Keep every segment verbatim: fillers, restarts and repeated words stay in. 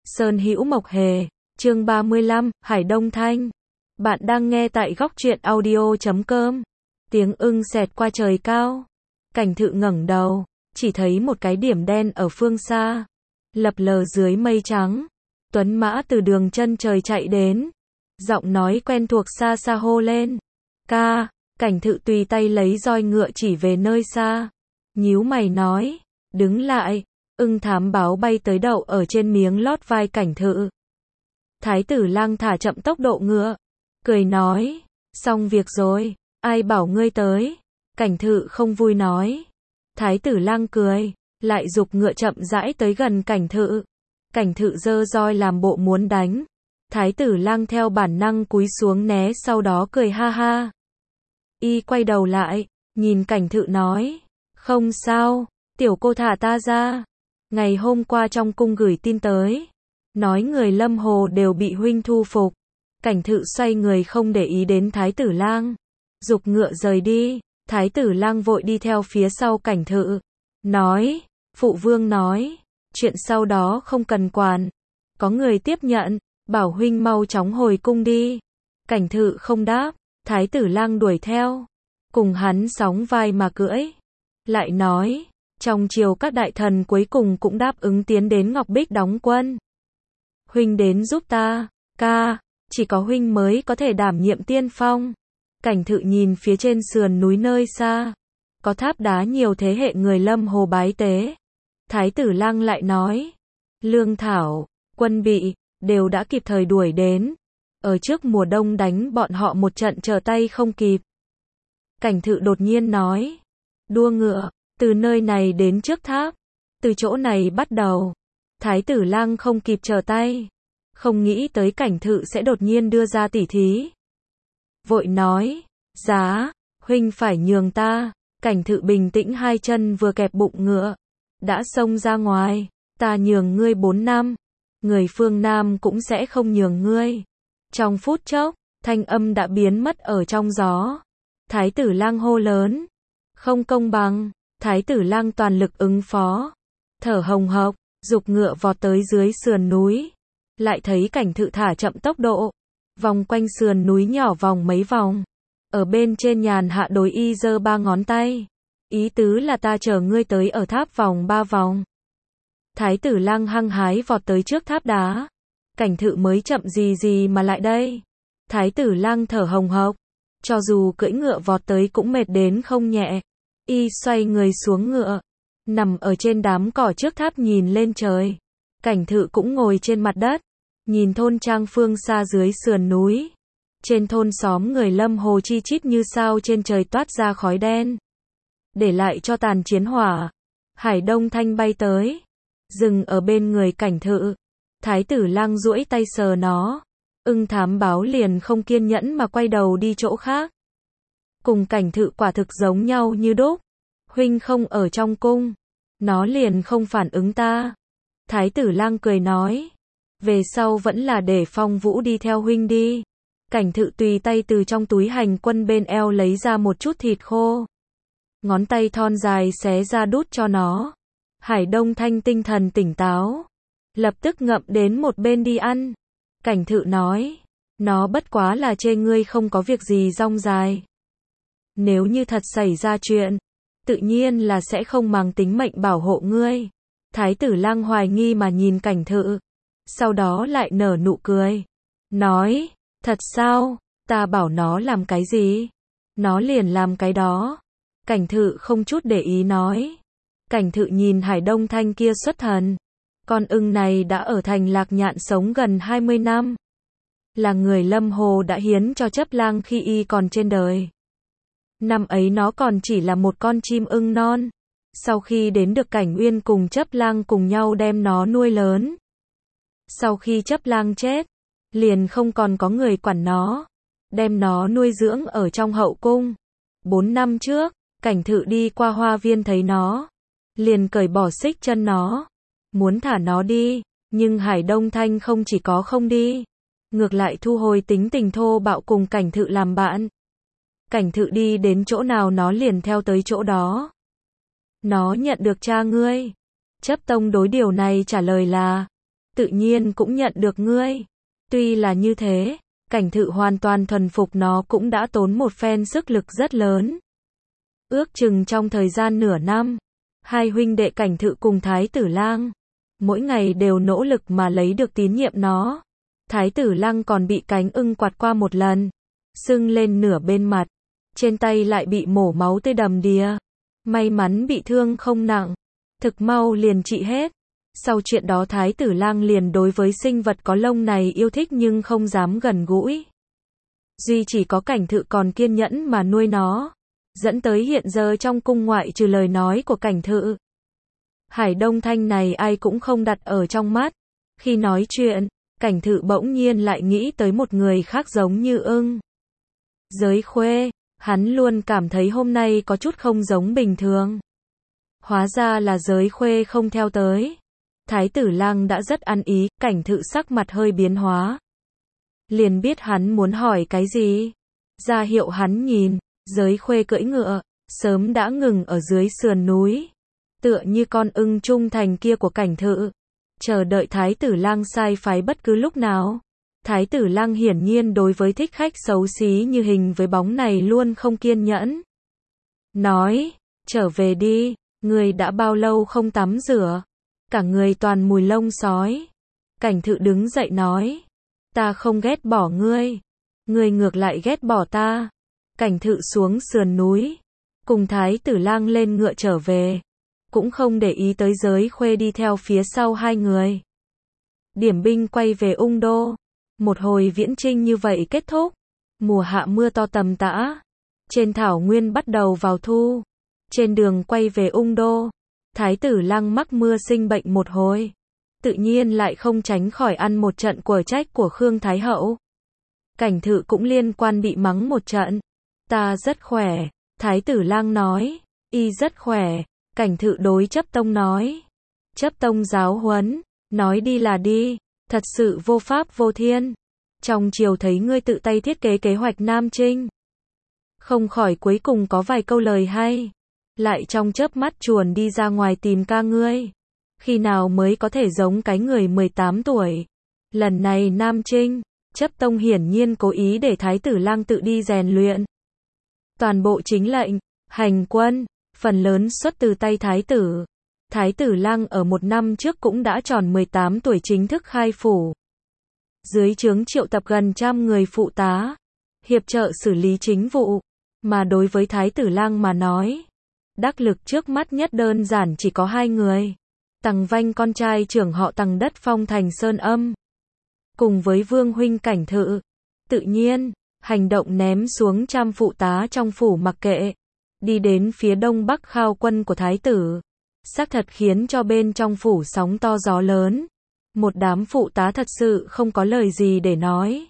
Sơn Hữu Mộc Hề, chương ba mươi lăm, Hải Đông Thanh. Bạn đang nghe tại góc truyện audio chấm com. Tiếng ưng xẹt qua trời cao. Cảnh Thự ngẩng đầu, chỉ thấy một cái điểm đen ở phương xa, lập lờ dưới mây trắng. Tuấn mã từ đường chân trời chạy đến, giọng nói quen thuộc xa xa hô lên. Ca, Cảnh Thự tùy tay lấy roi ngựa chỉ về nơi xa. Nhíu mày nói, đứng lại. Ưng thám báo bay tới đậu ở trên miếng lót vai Cảnh Thự. Thái tử Lang thả chậm tốc độ ngựa, cười nói, xong việc rồi, ai bảo ngươi tới. Cảnh Thự không vui nói. Thái tử Lang cười, lại giục ngựa chậm rãi tới gần Cảnh Thự. Cảnh Thự giơ roi làm bộ muốn đánh. Thái tử Lang theo bản năng cúi xuống né, sau đó cười ha ha. Y quay đầu lại, nhìn Cảnh Thự nói, không sao, tiểu cô thả ta ra. Ngày hôm qua trong cung gửi tin tới, nói người Lâm Hồ đều bị huynh thu phục. Cảnh Thự xoay người không để ý đến Thái tử Lang, giục ngựa rời đi. Thái tử Lang vội đi theo phía sau Cảnh Thự, nói, phụ vương nói, chuyện sau đó không cần quản, có người tiếp nhận, bảo huynh mau chóng hồi cung đi. Cảnh Thự không đáp, Thái tử Lang đuổi theo, cùng hắn sóng vai mà cưỡi, lại nói, trong triều các đại thần cuối cùng cũng đáp ứng tiến đến Ngọc Bích đóng quân. Huynh đến giúp ta, ca, chỉ có huynh mới có thể đảm nhiệm tiên phong. Cảnh Thự nhìn phía trên sườn núi nơi xa, có tháp đá nhiều thế hệ người Lâm Hồ bái tế. Thái tử Lang lại nói, lương thảo, quân bị, đều đã kịp thời đuổi đến. Ở trước mùa đông đánh bọn họ một trận trở tay không kịp. Cảnh Thự đột nhiên nói, đua ngựa, từ nơi này đến trước tháp, từ chỗ này bắt đầu. Thái tử Lang không kịp trở tay, không nghĩ tới Cảnh Thự sẽ đột nhiên đưa ra tỉ thí. Vội nói, giá, huynh phải nhường ta. Cảnh Thự bình tĩnh, hai chân vừa kẹp bụng ngựa, đã xông ra ngoài, ta nhường ngươi bốn năm, người phương Nam cũng sẽ không nhường ngươi. Trong phút chốc, thanh âm đã biến mất ở trong gió. Thái tử Lang hô lớn, không công bằng. Thái tử Lang toàn lực ứng phó, thở hồng hộc, giục ngựa vọt tới dưới sườn núi. Lại thấy Cảnh Thự thả chậm tốc độ, vòng quanh sườn núi nhỏ vòng mấy vòng. Ở bên trên nhàn hạ đối y giơ ba ngón tay, ý tứ là ta chờ ngươi tới ở tháp vòng ba vòng. Thái tử Lang hăng hái vọt tới trước tháp đá. Cảnh Thự mới chậm gì gì mà lại đây. Thái tử Lang thở hồng hộc, cho dù cưỡi ngựa vọt tới cũng mệt đến không nhẹ. Y xoay người xuống ngựa, nằm ở trên đám cỏ trước tháp nhìn lên trời. Cảnh Thự cũng ngồi trên mặt đất, nhìn thôn trang phương xa dưới sườn núi. Trên thôn xóm người Lâm Hồ chi chít như sao trên trời toát ra khói đen, để lại cho tàn chiến hỏa. Hải Đông Thanh bay tới, dừng ở bên người Cảnh Thự. Thái tử Lang duỗi tay sờ nó. Ưng thám báo liền không kiên nhẫn mà quay đầu đi chỗ khác. Cùng Cảnh Thự quả thực giống nhau như đúc. Huynh không ở trong cung, nó liền không phản ứng ta. Thái tử Lang cười nói, về sau vẫn là để Phong Vũ đi theo huynh đi. Cảnh Thự tùy tay từ trong túi hành quân bên eo lấy ra một chút thịt khô, ngón tay thon dài xé ra đút cho nó. Hải Đông Thanh tinh thần tỉnh táo, lập tức ngậm đến một bên đi ăn. Cảnh Thự nói, nó bất quá là chê ngươi không có việc gì rong dài. Nếu như thật xảy ra chuyện, tự nhiên là sẽ không mang tính mệnh bảo hộ ngươi. Thái tử Lang hoài nghi mà nhìn Cảnh Thự, sau đó lại nở nụ cười, nói, thật sao, ta bảo nó làm cái gì, nó liền làm cái đó. Cảnh Thự không chút để ý nói. Cảnh Thự nhìn Hải Đông Thanh kia xuất thần. Con ưng này đã ở thành Lạc Nhạn sống gần hai mươi năm. Là người Lâm Hồ đã hiến cho Chấp Lang khi y còn trên đời. Năm ấy nó còn chỉ là một con chim ưng non. Sau khi đến được Cảnh Uyên cùng Chấp Lang cùng nhau đem nó nuôi lớn. Sau khi Chấp Lang chết, liền không còn có người quản nó, đem nó nuôi dưỡng ở trong hậu cung. Bốn năm trước, Cảnh Thự đi qua hoa viên thấy nó, liền cởi bỏ xích chân nó, muốn thả nó đi, nhưng Hải Đông Thanh không chỉ có không đi, ngược lại thu hồi tính tình thô bạo cùng Cảnh Thự làm bạn. Cảnh Thự đi đến chỗ nào nó liền theo tới chỗ đó. Nó nhận được cha ngươi. Chấp Tông đối điều này trả lời là, tự nhiên cũng nhận được ngươi. Tuy là như thế, Cảnh Thự hoàn toàn thuần phục nó cũng đã tốn một phen sức lực rất lớn. Ước chừng trong thời gian nửa năm, hai huynh đệ Cảnh Thự cùng Thái Tử Lang, mỗi ngày đều nỗ lực mà lấy được tín nhiệm nó. Thái Tử Lang còn bị cánh ưng quạt qua một lần, sưng lên nửa bên mặt, trên tay lại bị mổ máu tươi đầm đìa. May mắn bị thương không nặng, thực mau liền trị hết. Sau chuyện đó Thái Tử Lang liền đối với sinh vật có lông này yêu thích nhưng không dám gần gũi. Duy chỉ có Cảnh Thự còn kiên nhẫn mà nuôi nó, dẫn tới hiện giờ trong cung ngoại trừ lời nói của Cảnh Thự, Hải Đông Thanh này ai cũng không đặt ở trong mắt. Khi nói chuyện, Cảnh Thự bỗng nhiên lại nghĩ tới một người khác giống như ưng. Giới Khuê, hắn luôn cảm thấy hôm nay có chút không giống bình thường. Hóa ra là Giới Khuê không theo tới. Thái Tử Lang đã rất ăn ý, Cảnh Thự sắc mặt hơi biến hóa. Liền biết hắn muốn hỏi cái gì. Ra hiệu hắn nhìn, Giới Khuê cưỡi ngựa, sớm đã ngừng ở dưới sườn núi. Tựa như con ưng trung thành kia của Cảnh Thự, chờ đợi Thái Tử Lang sai phái bất cứ lúc nào. Thái Tử Lang hiển nhiên đối với thích khách xấu xí như hình với bóng này luôn không kiên nhẫn. Nói, trở về đi, người đã bao lâu không tắm rửa, cả người toàn mùi lông sói. Cảnh Thự đứng dậy nói, ta không ghét bỏ ngươi, ngươi ngược lại ghét bỏ ta. Cảnh Thự xuống sườn núi, cùng Thái Tử Lang lên ngựa trở về, cũng không để ý tới Giới Khuê đi theo phía sau hai người. Điểm binh quay về Ung Đô, một hồi viễn chinh như vậy kết thúc. Mùa hạ mưa to tầm tã, trên thảo nguyên bắt đầu vào thu. Trên đường quay về Ung Đô, Thái Tử Lang mắc mưa sinh bệnh một hồi, tự nhiên lại không tránh khỏi ăn một trận quở trách của Khương Thái Hậu. Cảnh Thự cũng liên quan bị mắng một trận. Ta rất khỏe, Thái Tử Lang nói. Y rất khỏe, Cảnh Thự đối Chấp Tông nói. Chấp Tông giáo huấn, nói đi là đi, thật sự vô pháp vô thiên. Trong triều thấy ngươi tự tay thiết kế kế hoạch Nam Trinh, không khỏi cuối cùng có vài câu lời hay. Lại trong chớp mắt chuồn đi ra ngoài tìm ca ngươi. Khi nào mới có thể giống cái người mười tám tuổi. Lần này Nam Trinh, Chấp Tông hiển nhiên cố ý để Thái Tử Lang tự đi rèn luyện. Toàn bộ chính lệnh, hành quân, phần lớn xuất từ tay Thái Tử. Thái Tử Lang ở một năm trước cũng đã tròn mười tám tuổi chính thức khai phủ. Dưới trướng triệu tập gần trăm người phụ tá, hiệp trợ xử lý chính vụ. Mà đối với Thái Tử Lang mà nói, đắc lực trước mắt nhất đơn giản chỉ có hai người. Tằng Vanh con trai trưởng họ Tằng đất phong thành Sơn Âm, cùng với Vương huynh Cảnh Thự. Tự nhiên, hành động ném xuống trăm phụ tá trong phủ mặc kệ, đi đến phía đông bắc khao quân của Thái Tử. Xác thật khiến cho bên trong phủ sóng to gió lớn. Một đám phụ tá thật sự không có lời gì để nói.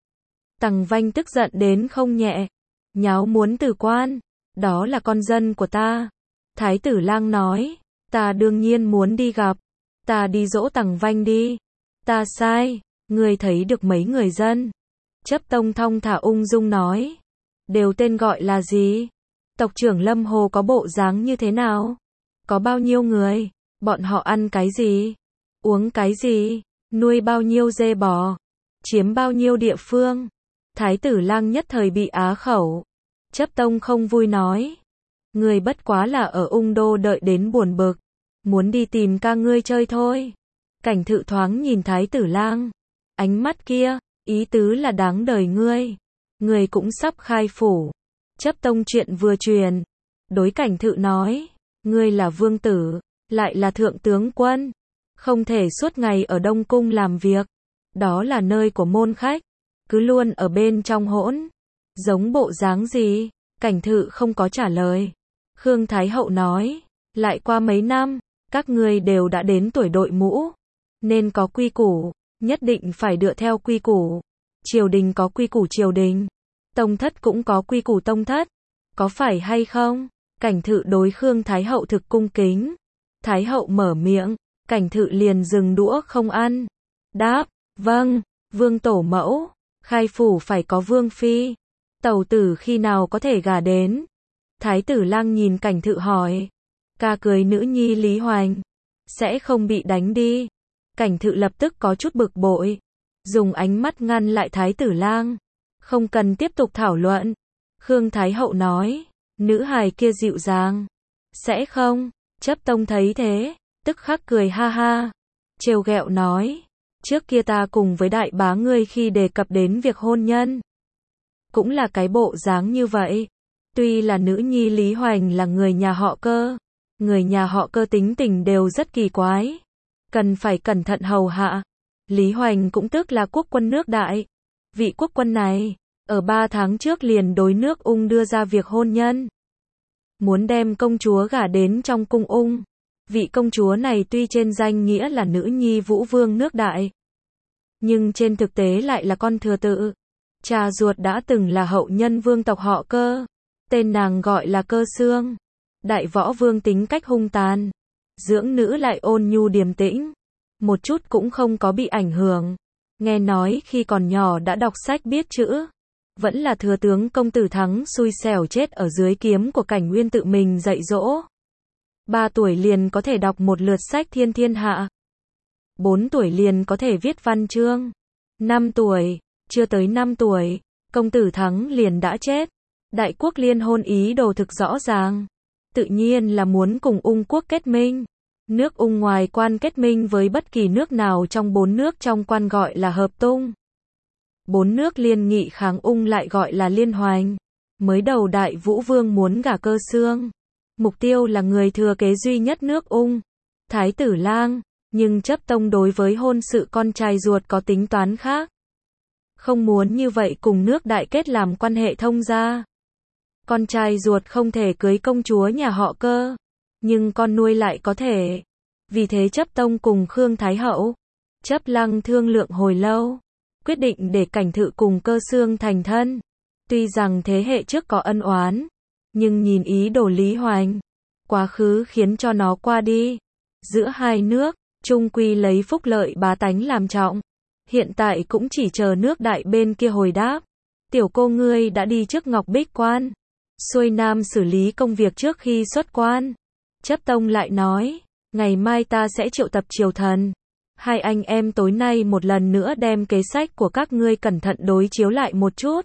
Tằng Vanh tức giận đến không nhẹ, nháo muốn từ quan. Đó là con dân của ta. Thái Tử Lang nói, ta đương nhiên muốn đi gặp. Ta đi dỗ Tằng Vanh đi. Ta sai, ngươi thấy được mấy người dân. Chấp Tông thong thả ung dung nói, đều tên gọi là gì? Tộc trưởng Lâm Hồ có bộ dáng như thế nào? Có bao nhiêu người? Bọn họ ăn cái gì? Uống cái gì? Nuôi bao nhiêu dê bò? Chiếm bao nhiêu địa phương? Thái Tử Lang nhất thời bị á khẩu. Chấp Tông không vui nói, ngươi bất quá là ở Ung Đô đợi đến buồn bực, muốn đi tìm ca ngươi chơi thôi. Cảnh Thự thoáng nhìn Thái Tử Lang, ánh mắt kia, ý tứ là đáng đời ngươi. Ngươi cũng sắp khai phủ. Chấp Tông chuyện vừa truyền, đối Cảnh Thự nói, ngươi là vương tử, lại là thượng tướng quân, không thể suốt ngày ở Đông Cung làm việc. Đó là nơi của môn khách, cứ luôn ở bên trong hỗn. Giống bộ dáng gì? Cảnh Thự không có trả lời. Khương Thái Hậu nói, lại qua mấy năm, các ngươi đều đã đến tuổi đội mũ, nên có quy củ, nhất định phải dựa theo quy củ. Triều đình có quy củ triều đình, tông thất cũng có quy củ tông thất, có phải hay không? Cảnh Thự đối Khương Thái Hậu thực cung kính. Thái Hậu mở miệng, Cảnh Thự liền dừng đũa không ăn. Đáp, vâng, vương tổ mẫu, khai phủ phải có vương phi. Tẩu tử khi nào có thể gả đến? Thái Tử Lang nhìn Cảnh Thự hỏi. Ca cưới nữ nhi Lý Hoành, sẽ không bị đánh đi. Cảnh Thự lập tức có chút bực bội, dùng ánh mắt ngăn lại Thái tử lang. Không cần tiếp tục thảo luận. Khương Thái hậu nói, nữ hài kia dịu dàng. Sẽ không? Chấp tông thấy thế, tức khắc cười ha ha. Trêu ghẹo nói, trước kia ta cùng với đại bá ngươi khi đề cập đến việc hôn nhân, cũng là cái bộ dáng như vậy. Tuy là nữ nhi Lý Hoành là người nhà họ Cơ, người nhà họ Cơ tính tình đều rất kỳ quái, cần phải cẩn thận hầu hạ. Lý Hoành cũng tức là quốc quân nước Đại. Vị quốc quân này, ở ba tháng trước liền đối nước Ung đưa ra việc hôn nhân. Muốn đem công chúa gả đến trong cung Ung. Vị công chúa này tuy trên danh nghĩa là nữ nhi Vũ Vương nước Đại, nhưng trên thực tế lại là con thừa tự. Cha ruột đã từng là hậu nhân vương tộc họ Cơ. Tên nàng gọi là Cơ Xương. Đại võ vương tính cách hung tàn, dưỡng nữ lại ôn nhu điềm tĩnh, một chút cũng không có bị ảnh hưởng. Nghe nói khi còn nhỏ đã đọc sách biết chữ. Vẫn là thừa tướng công tử Thắng xui xẻo chết ở dưới kiếm của Cảnh Nguyên tự mình dạy dỗ. Ba tuổi liền có thể đọc một lượt sách thiên thiên hạ. Bốn tuổi liền có thể viết văn chương. Năm tuổi, chưa tới năm tuổi, công tử Thắng liền đã chết. Đại quốc liên hôn ý đồ thực rõ ràng. Tự nhiên là muốn cùng Ung quốc kết minh. Nước Ung ngoài quan kết minh với bất kỳ nước nào trong bốn nước trong quan gọi là hợp tung. Bốn nước liên nghị kháng Ung lại gọi là liên hoành. Mới đầu Đại Vũ Vương muốn gả Cơ Xương. Mục tiêu là người thừa kế duy nhất nước Ung, Thái tử lang, nhưng chấp tông đối với hôn sự con trai ruột có tính toán khác. Không muốn như vậy cùng nước Đại kết làm quan hệ thông gia. Con trai ruột không thể cưới công chúa nhà họ Cơ, nhưng con nuôi lại có thể. Vì thế chấp tông cùng Khương Thái hậu, chấp lăng thương lượng hồi lâu, quyết định để Cảnh Thự cùng Cơ Xương thành thân. Tuy rằng thế hệ trước có ân oán, nhưng nhìn ý đồ Lý Hoành, quá khứ khiến cho nó qua đi. Giữa hai nước, chung quy lấy phúc lợi bá tánh làm trọng. Hiện tại cũng chỉ chờ nước Đại bên kia hồi đáp. Tiểu cô ngươi đã đi trước Ngọc Bích Quan, xuôi nam xử lý công việc trước khi xuất quan. Chấp tông lại nói, ngày mai ta sẽ triệu tập triều thần. Hai anh em tối nay một lần nữa đem kế sách của các ngươi cẩn thận đối chiếu lại một chút.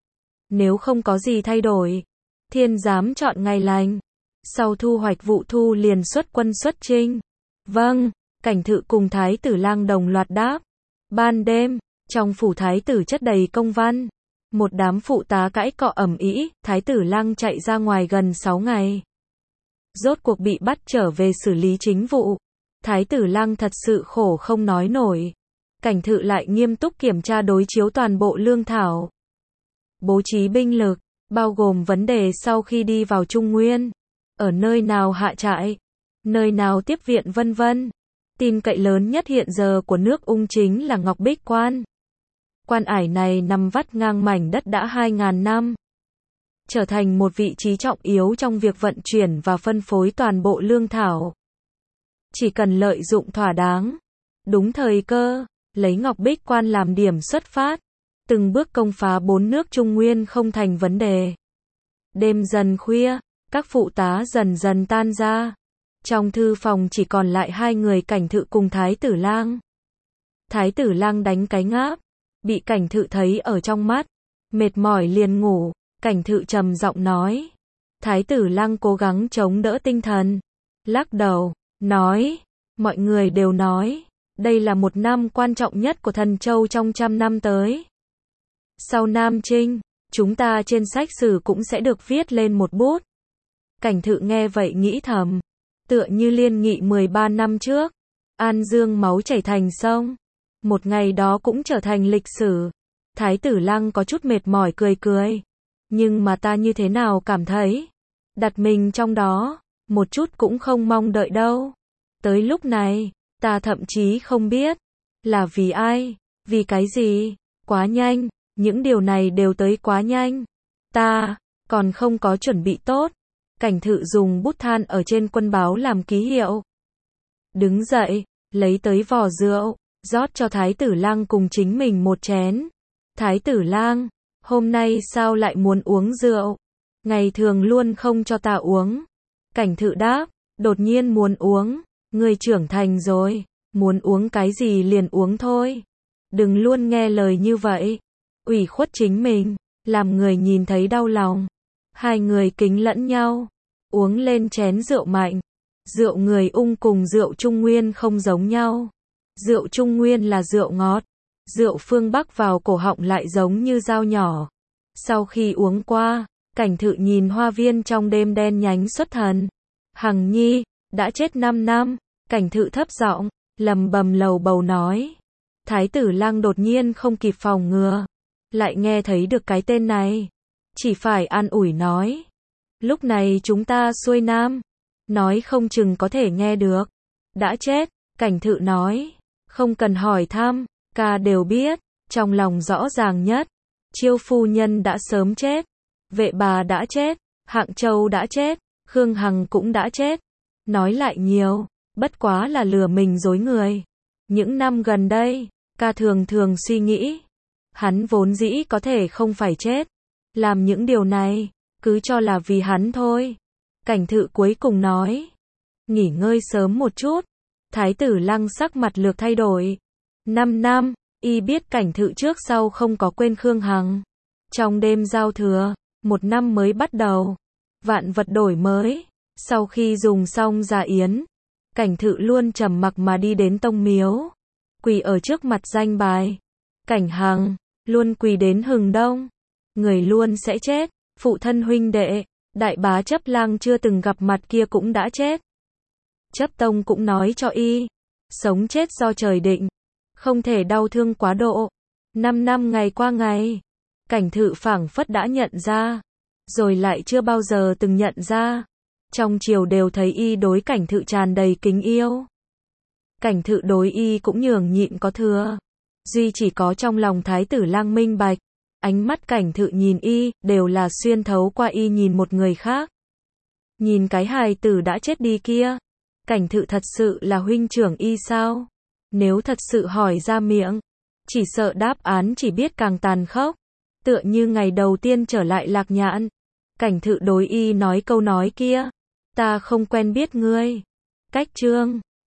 Nếu không có gì thay đổi, thiên giám chọn ngày lành. Sau thu hoạch vụ thu liền xuất quân xuất chinh. Vâng, Cảnh Thự cùng Thái tử lang đồng loạt đáp. Ban đêm, trong phủ thái tử chất đầy công văn. Một đám phụ tá cãi cọ ầm ĩ, Thái tử lang chạy ra ngoài gần sáu ngày. Rốt cuộc bị bắt trở về xử lý chính vụ. Thái tử lang thật sự khổ không nói nổi. Cảnh Thự lại nghiêm túc kiểm tra đối chiếu toàn bộ lương thảo. Bố trí binh lực, bao gồm vấn đề sau khi đi vào Trung Nguyên. Ở nơi nào hạ trại, nơi nào tiếp viện vân vân. Tin cậy lớn nhất hiện giờ của nước Ung chính là Ngọc Bích Quan. Quan ải này nằm vắt ngang mảnh đất đã hai ngàn năm. Trở thành một vị trí trọng yếu trong việc vận chuyển và phân phối toàn bộ lương thảo. Chỉ cần lợi dụng thỏa đáng, đúng thời cơ, lấy Ngọc Bích Quan làm điểm xuất phát, từng bước công phá bốn nước Trung Nguyên không thành vấn đề. Đêm dần khuya, các phụ tá dần dần tan ra. Trong thư phòng chỉ còn lại hai người Cảnh Thự cùng Thái tử lang. Thái tử lang đánh cái ngáp, bị Cảnh Thự thấy ở trong mắt, mệt mỏi liền ngủ. Cảnh Thự trầm giọng nói. Thái tử lang cố gắng chống đỡ tinh thần, lắc đầu, nói, mọi người đều nói, đây là một năm quan trọng nhất của Thần Châu trong trăm năm tới. Sau Nam Trinh, chúng ta trên sách sử cũng sẽ được viết lên một bút. Cảnh Thự nghe vậy nghĩ thầm, tựa như liên nghị mười ba năm trước, An Dương máu chảy thành sông, một ngày đó cũng trở thành lịch sử. Thái tử lang có chút mệt mỏi cười cười, nhưng mà ta như thế nào cảm thấy, đặt mình trong đó, một chút cũng không mong đợi đâu. Tới lúc này, ta thậm chí không biết, là vì ai, vì cái gì, quá nhanh, những điều này đều tới quá nhanh. Ta, còn không có chuẩn bị tốt. Cảnh Thự dùng bút than ở trên quân báo làm ký hiệu. Đứng dậy, lấy tới vò rượu, rót cho Thái tử lang cùng chính mình một chén. Thái tử lang, hôm nay sao lại muốn uống rượu? Ngày thường luôn không cho ta uống. Cảnh Thự đáp, đột nhiên muốn uống, ngươi trưởng thành rồi. Muốn uống cái gì liền uống thôi. Đừng luôn nghe lời như vậy. Ủy khuất chính mình, làm người nhìn thấy đau lòng. Hai người kính lẫn nhau, uống lên chén rượu mạnh. Rượu người Ung cùng rượu Trung Nguyên không giống nhau. Rượu Trung Nguyên là rượu ngọt, rượu phương Bắc vào cổ họng lại giống như dao nhỏ. Sau khi uống qua, Cảnh Thự nhìn hoa viên trong đêm đen nhánh xuất thần. Hằng Nhi, đã chết năm năm, Cảnh Thự thấp giọng, lầm bầm lầu bầu nói. Thái tử Lăng đột nhiên không kịp phòng ngừa, lại nghe thấy được cái tên này. Chỉ phải an ủi nói. Lúc này chúng ta xuôi nam, nói không chừng có thể nghe được. Đã chết, Cảnh Thự nói. Không cần hỏi thăm, ca đều biết, trong lòng rõ ràng nhất. Chiêu phu nhân đã sớm chết, vệ bà đã chết, Hạng Châu đã chết, Khương Hằng cũng đã chết. Nói lại nhiều, bất quá là lừa mình dối người. Những năm gần đây, ca thường thường suy nghĩ, hắn vốn dĩ có thể không phải chết. Làm những điều này, cứ cho là vì hắn thôi. Cảnh Thự cuối cùng nói. Nghỉ ngơi sớm một chút. Thái tử Lăng sắc mặt lược thay đổi. Năm năm, y biết Cảnh Thự trước sau không có quên Khương Hằng. Trong đêm giao thừa, một năm mới bắt đầu. Vạn vật đổi mới. Sau khi dùng xong dạ yến, Cảnh Thự luôn trầm mặc mà đi đến tông miếu. Quỳ ở trước mặt danh bài. Cảnh Hằng, luôn quỳ đến hừng đông. Người luôn sẽ chết. Phụ thân huynh đệ, đại bá Chấp Lang chưa từng gặp mặt kia cũng đã chết. Chấp Tông cũng nói cho y, sống chết do trời định, không thể đau thương quá độ. Năm năm ngày qua ngày, Cảnh Thự phảng phất đã nhận ra, rồi lại chưa bao giờ từng nhận ra. Trong triều đều thấy y đối Cảnh Thự tràn đầy kính yêu. Cảnh Thự đối y cũng nhường nhịn có thừa. Duy chỉ có trong lòng Thái tử Lăng minh bạch. Ánh mắt Cảnh Thự nhìn y, đều là xuyên thấu qua y nhìn một người khác. Nhìn cái hài tử đã chết đi kia. Cảnh Thự thật sự là huynh trưởng y sao? Nếu thật sự hỏi ra miệng, chỉ sợ đáp án chỉ biết càng tàn khốc. Tựa như ngày đầu tiên trở lại Lạc Nhạn. Cảnh Thự đối y nói câu nói kia. Ta không quen biết ngươi. Cách chương